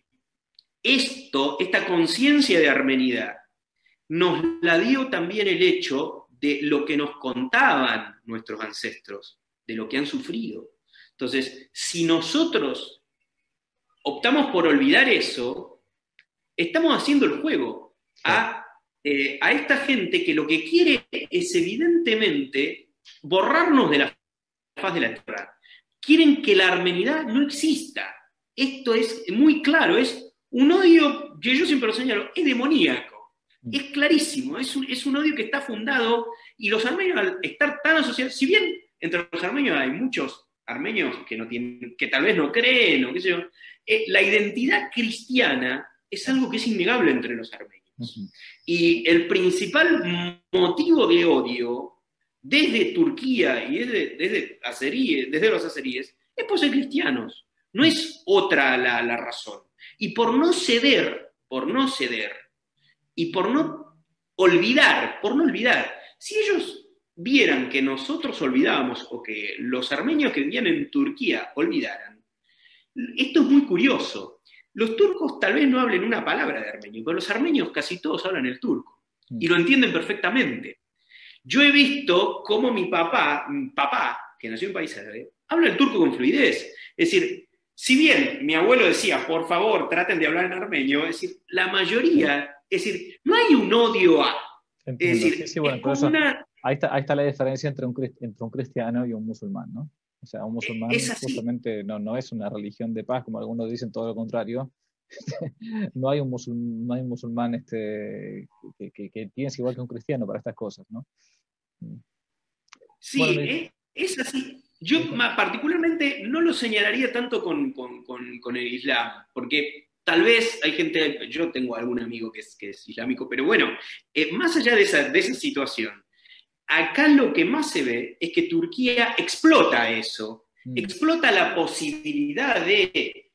esto, esta conciencia de armenidad, nos la dio también el hecho de lo que nos contaban nuestros ancestros, de lo que han sufrido. Entonces, si nosotros optamos por olvidar eso, estamos haciendo el juego a, eh, a esta gente que lo que quiere es evidentemente borrarnos de la faz de la tierra. Quieren que la armenidad no exista. Esto es muy claro, es un odio, que yo siempre lo señalo, es demoníaco. Es clarísimo, es un, es un odio que está fundado, y los armenios al estar tan asociados, si bien entre los armenios hay muchos armenios que, no tienen, que tal vez no creen, o qué sé yo, eh, la identidad cristiana es algo que es innegable entre los armenios. Uh-huh. Y el principal motivo de odio desde Turquía y desde, desde, azeríes, desde los azeríes es por ser cristianos, no es otra la, la razón. Y por no ceder, por no ceder, y por no olvidar, por no olvidar, si ellos vieran que nosotros olvidábamos o que los armenios que vivían en Turquía olvidaran, esto es muy curioso. Los turcos tal vez no hablen una palabra de armenio, pero los armenios casi todos hablan el turco y lo entienden perfectamente. Yo he visto cómo mi papá, mi papá, que nació en país árabe, habla el turco con fluidez. Es decir, si bien mi abuelo decía, por favor, traten de hablar en armenio, es decir, la mayoría... Es decir, no hay un odio a... Entiendo. Es decir, sí, sí, bueno, es como eso, una... ahí, está, ahí está la diferencia entre un, entre un cristiano y un musulmán, ¿no? O sea, un musulmán justamente no, no es una religión de paz, como algunos dicen, todo lo contrario. no, hay un musulmán, no hay un musulmán este, que, que, que piense igual que un cristiano para estas cosas, ¿no? Sí, bueno, es, es así. Yo sí. particularmente no lo señalaría tanto con, con, con, con el Islam, porque... Tal vez hay gente, yo tengo algún amigo que es, que es islámico, pero bueno, eh, más allá de esa, de esa situación, acá lo que más se ve es que Turquía explota eso, mm. explota la posibilidad de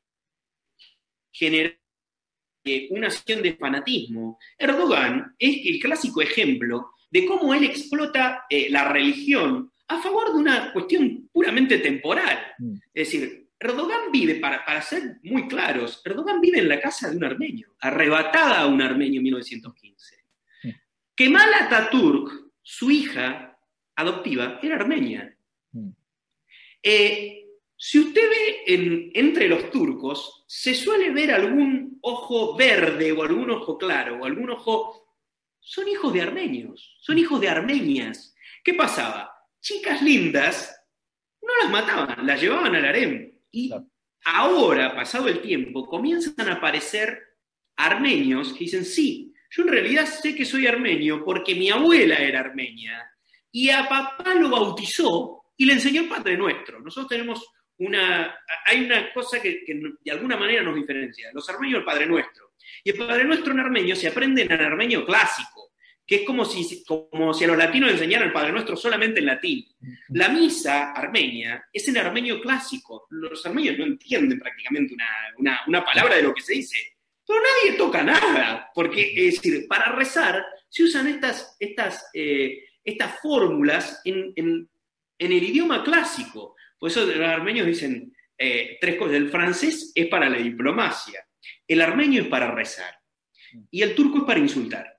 generar eh, una acción de fanatismo. Erdogan es el clásico ejemplo de cómo él explota eh, la religión a favor de una cuestión puramente temporal. Mm. Es decir, Erdogan vive, para, para ser muy claros, Erdogan vive en la casa de un armenio, arrebatada a un armenio en mil novecientos quince. Mm. Kemal Atatürk, su hija adoptiva, era armenia. Mm. Eh, si usted ve en, entre los turcos, se suele ver algún ojo verde o algún ojo claro o algún ojo... Son hijos de armenios, son hijos de armenias. ¿Qué pasaba? Chicas lindas no las mataban, las llevaban al harem. Y claro. Ahora, pasado el tiempo, comienzan a aparecer armenios que dicen, sí, yo en realidad sé que soy armenio porque mi abuela era armenia y a papá lo bautizó y le enseñó el Padre Nuestro. Nosotros tenemos una... Hay una cosa que, que de alguna manera nos diferencia. Los armenios el Padre Nuestro. Y el Padre Nuestro en armenio se aprende en armenio clásico, que es como si, como si a los latinos enseñaran el Padre Nuestro solamente en latín. La misa armenia es en armenio clásico. Los armenios no entienden prácticamente una, una, una palabra de lo que se dice. Pero nadie toca nada, porque es decir, para rezar se usan estas, estas, eh, estas fórmulas en, en, en el idioma clásico. Por eso los armenios dicen eh, tres cosas. El francés es para la diplomacia, el armenio es para rezar y el turco es para insultar.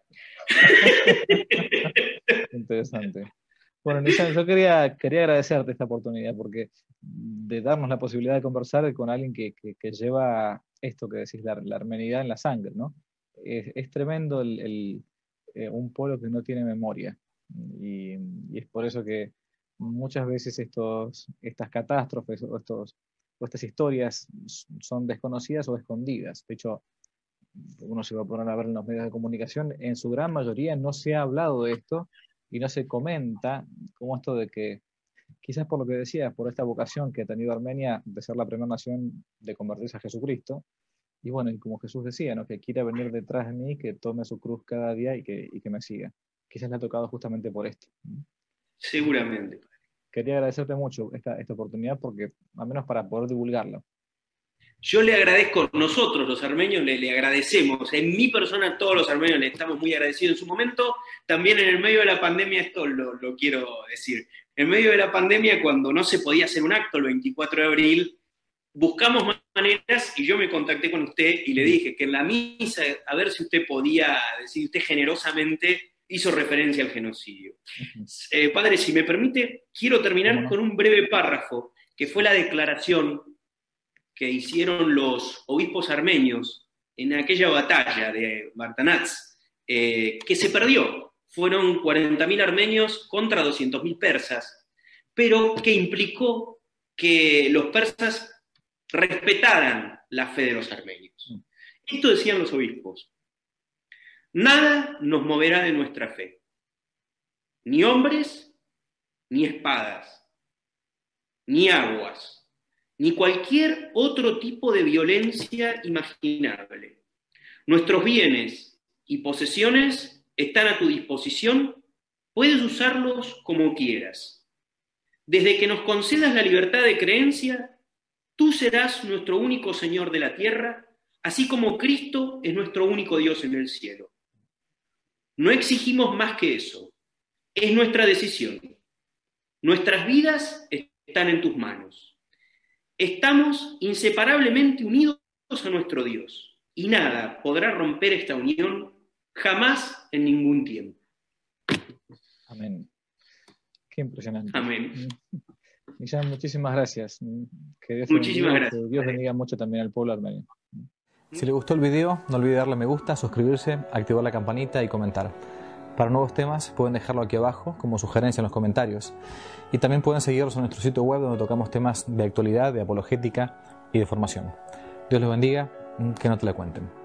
Interesante. Bueno, Nisan, yo quería, quería agradecerte esta oportunidad porque de darnos la posibilidad de conversar con alguien que, que, que lleva esto que decís, la, la armenidad en la sangre, ¿no? Es, es tremendo el, el, eh, un pueblo que no tiene memoria y, y es por eso que muchas veces estos, estas catástrofes o, estos, o estas historias son desconocidas o escondidas. De hecho, uno se va a poner a ver en los medios de comunicación, en su gran mayoría no se ha hablado de esto y no se comenta como esto de que, quizás por lo que decías, por esta vocación que ha tenido Armenia de ser la primera nación de convertirse a Jesucristo, y bueno, y como Jesús decía, ¿no? Que quiera venir detrás de mí, que tome su cruz cada día y que, y que me siga. Quizás le ha tocado justamente por esto. Seguramente. Quería agradecerte mucho esta, esta oportunidad porque, al menos para poder divulgarlo. Yo le agradezco, nosotros los armenios le, le agradecemos, en mi persona todos los armenios le estamos muy agradecidos en su momento, también en el medio de la pandemia, esto lo, lo quiero decir, en medio de la pandemia cuando no se podía hacer un acto el veinticuatro de abril, buscamos maneras y yo me contacté con usted y le dije que en la misa, a ver si usted podía decir, usted generosamente hizo referencia al genocidio. Uh-huh. Eh, padre, si me permite, quiero terminar no? con un breve párrafo, que fue la declaración que hicieron los obispos armenios en aquella batalla de Bartanats, eh, que se perdió. Fueron cuarenta mil armenios contra doscientos mil persas, pero que implicó que los persas respetaran la fe de los armenios. Esto decían los obispos: nada nos moverá de nuestra fe, ni hombres, ni espadas, ni aguas, ni cualquier otro tipo de violencia imaginable. Nuestros bienes y posesiones están a tu disposición, puedes usarlos como quieras. Desde que nos concedas la libertad de creencia, tú serás nuestro único Señor de la tierra, así como Cristo es nuestro único Dios en el cielo. No exigimos más que eso, es nuestra decisión. Nuestras vidas están en tus manos. Estamos inseparablemente unidos a nuestro Dios, y nada podrá romper esta unión jamás en ningún tiempo. Amén. Qué impresionante. Amén. Nisan, muchísimas gracias. Que Dios muchísimas bendiga, gracias. Que Dios bendiga mucho también al pueblo armenio. Si le gustó el video, no olvide darle me gusta, suscribirse, activar la campanita y comentar. Para nuevos temas pueden dejarlo aquí abajo como sugerencia en los comentarios. Y también pueden seguirnos en nuestro sitio web donde tocamos temas de actualidad, de apologética y de formación. Dios los bendiga, que no te la cuenten.